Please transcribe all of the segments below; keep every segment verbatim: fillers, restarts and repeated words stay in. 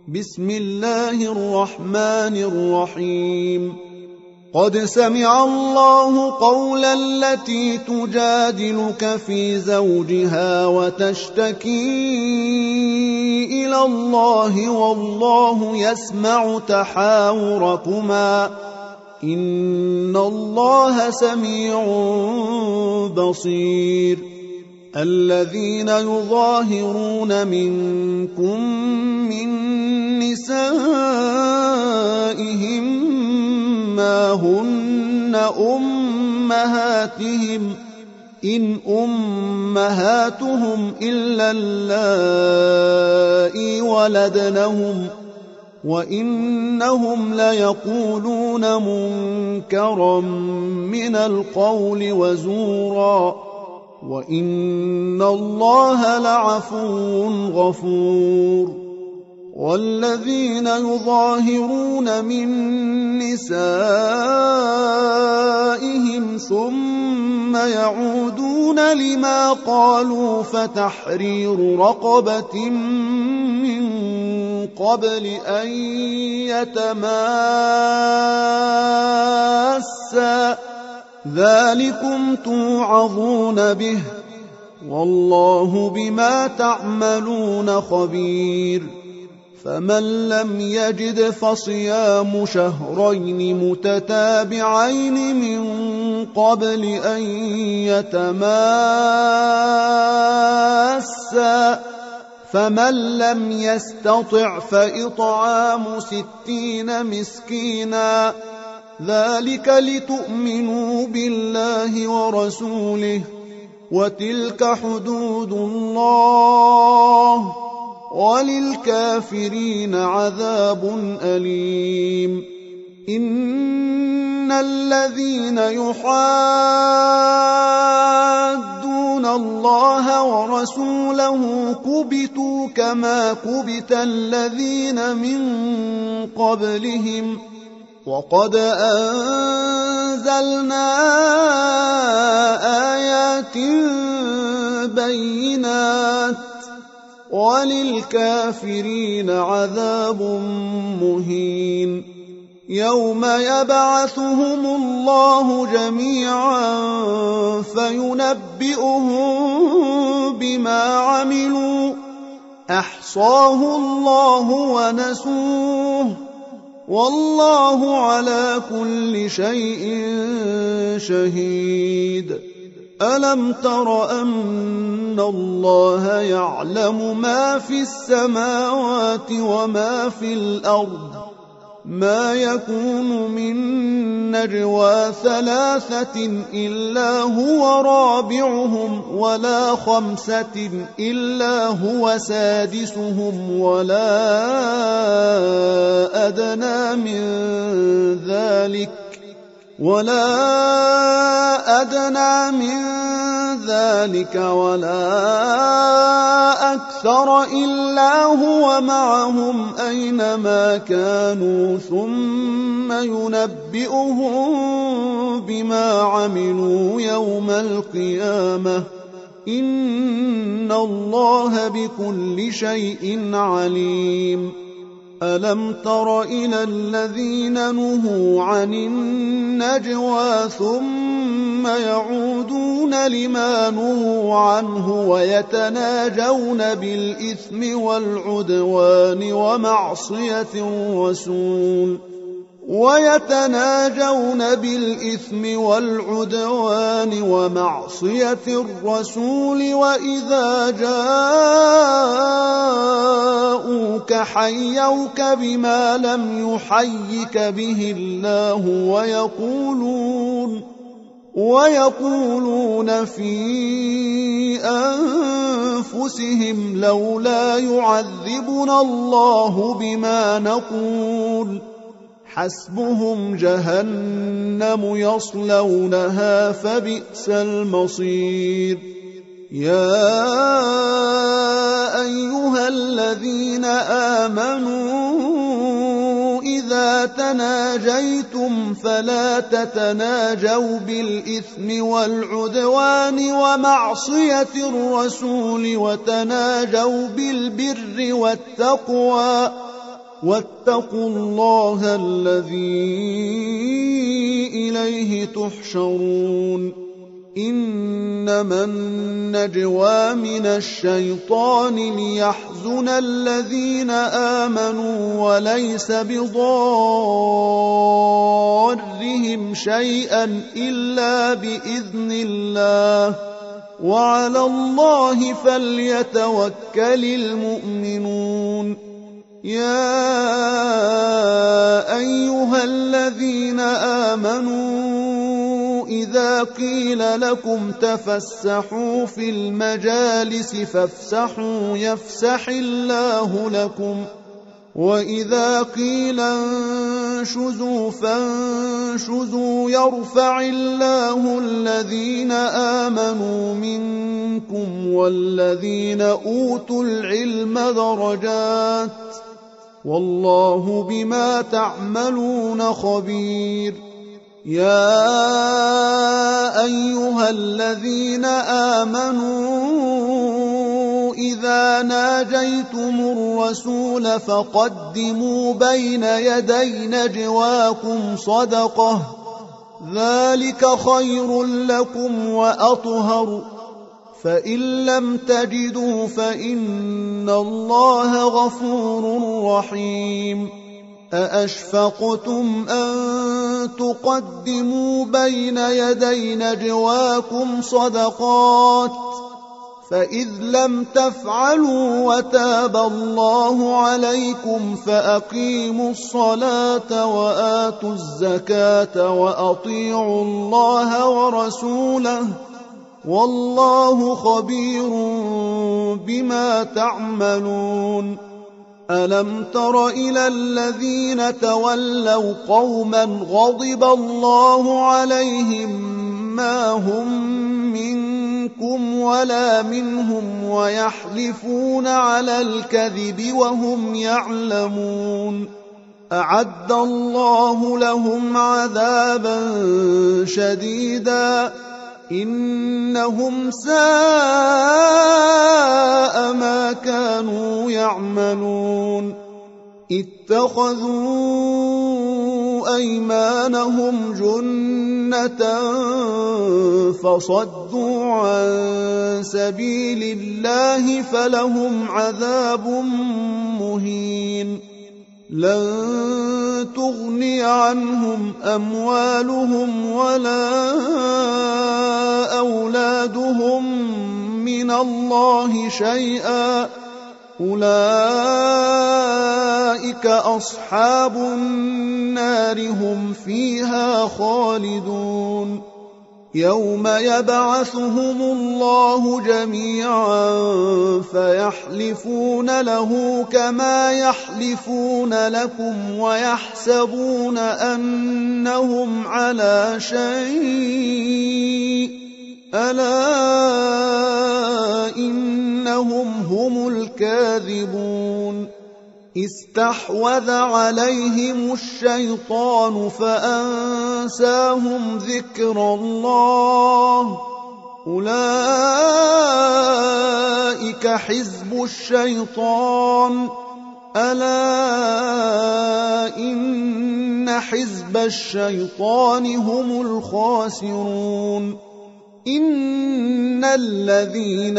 بسم الله الرحمن الرحيم قد سمع الله قول التي تجادلك في زوجها وتشتكي إلى الله والله يسمع تحاوركما إن الله سميع بصير الذين يظاهرون منكم من نسائهم ما هن أمهاتهم إن أمهاتهم إلا اللائي ولدنهم وإنهم ليقولون منكرا من القول وزورا وإن الله لعفو غفور والذين يظاهرون من نسائهم ثم يعودون لما قالوا فتحرير رقبة من قبل أن يتماسا ذلكم توعظون به والله بما تعملون خبير فمن لم يجد فصيام شهرين متتابعين من قبل أن يتماسا فمن لم يستطع فإطعام ستين مسكينا ذلك لتؤمنوا بالله ورسوله وتلك حدود الله وللكافرين عذاب أليم إن الذين يحادون الله ورسوله كبتوا كما كبت الذين من قبلهم وقد أنزلنا آيات بينات وللكافرين عذاب مهين يوم يبعثهم الله جميعا فينبئهم بما عملوا أحصاه الله ونسوه والله على كل شيء شهيد ألم تر أن الله يعلم ما في السماوات وما في الأرض ما يكون من نجوى ثلاثة إلا هو رابعهم ولا خمسة إلا هو سادسهم ولا أدنى من ذلك ولا أدنى من ذلك ولا أكثر إلا هو معهم أينما كانوا ثم ينبئهم بما عملوا يوم القيامة إن الله بكل شيء عليم ألم تر إلى الذين نهوا عن النجوى ثم يعودون لما نهوا عنه ويتناجون بالإثم والعدوان ومعصية الرسول ويتناجون بالإثم والعدوان ومعصية الرسول وإذا جاءوك حيوك بما لم يحيك به الله ويقولون ويقولون في أنفسهم لولا يعذبنا الله بما نقول حسبهم جهنم يصلونها فبئس المصير يا أيها الذين آمنوا إذا تناجيتم فلا تتناجوا بالإثم والعدوان ومعصية الرسول وتناجوا بالبر والتقوى واتقوا الله الذي إليه تحشرون. إنما النجوى من الشيطان ليحزن الذين آمنوا وليس بضارهم شيئا إلا بإذن الله، وعلى الله فليتوكل المؤمنون. يا أيها الذين آمنوا إذا قيل لكم تفسحوا في المجالس فافسحوا يفسح الله لكم، وإذا قيل انشزوا فانشزوا يرفع الله الذين آمنوا منكم والذين أوتوا العلم درجات، والله بما تعملون خبير. يا أيها الذين آمنوا إذا ناجيتم الرسول فقدموا بين يدي نجواكم صدقة، ذلك خير لكم وأطهر، فإن لم تجدوا فإن الله غفور رحيم. أأشفقتم أن تقدموا بين يدي نجواكم صدقات، فإذ لم تفعلوا وتاب الله عليكم فأقيموا الصلاة وآتوا الزكاة وأطيعوا الله ورسوله، والله خبير بما تعملون. ألم تر إلى الذين تولوا قوما غضب الله عليهم ما هم منكم ولا منهم ويحلفون على الكذب وهم يعلمون، أعد الله لهم عذابا شديدا إنهم ساء ما كانوا يعملون. اتخذوا أيمانهم جنة فصدوا عن سبيل الله فلهم عذاب مهين. لن تغني عنهم أموالهم ولا أولادهم من الله شيئا، أولئك أصحاب النار هم فيها خالدون. يوم يبعثهم الله جميعا فيحلفون له كما يحلفون لكم ويحسبون أنهم على شيء، ألا إنهم هم الكاذبون. استحوذ عليهم الشيطان فأنساهم ذكر الله، أولئك حزب الشيطان، ألا إن حزب الشيطان هم الخاسرون. إن الذين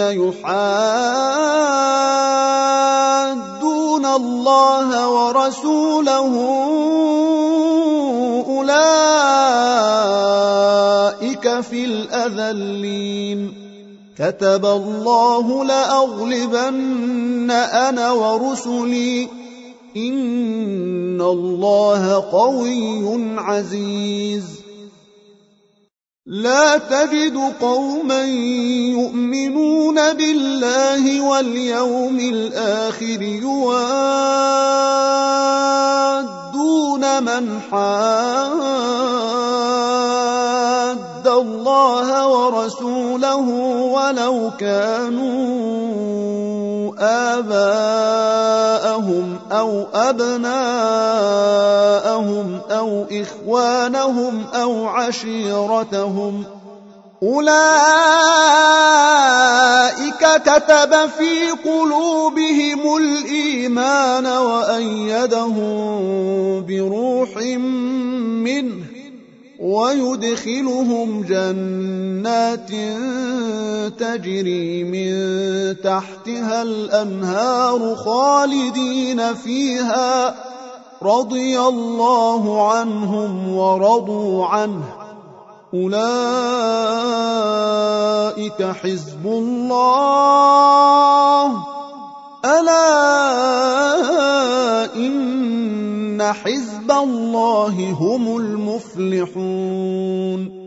يحادون الله ورسوله أولئك في الأذلين، كتب الله لأغلبن أنا ورسلي، إن الله قوي عزيز. لا تجد قوما يؤمنون بالله واليوم الآخر يوادون من حاد الله ورسوله ولو كانوا آباءهم أو أبناءهم أو إخوانهم أو عشيرتهم أولئك كتب في قلوبهم الإيمان وأيدهم بروح منه ويدخلهم جنات تجري من تحتها الأنهار خالدين فيها رضي الله عنهم ورضوا عنه أولئك حزب الله ألا إن حزب الله هم المفلحون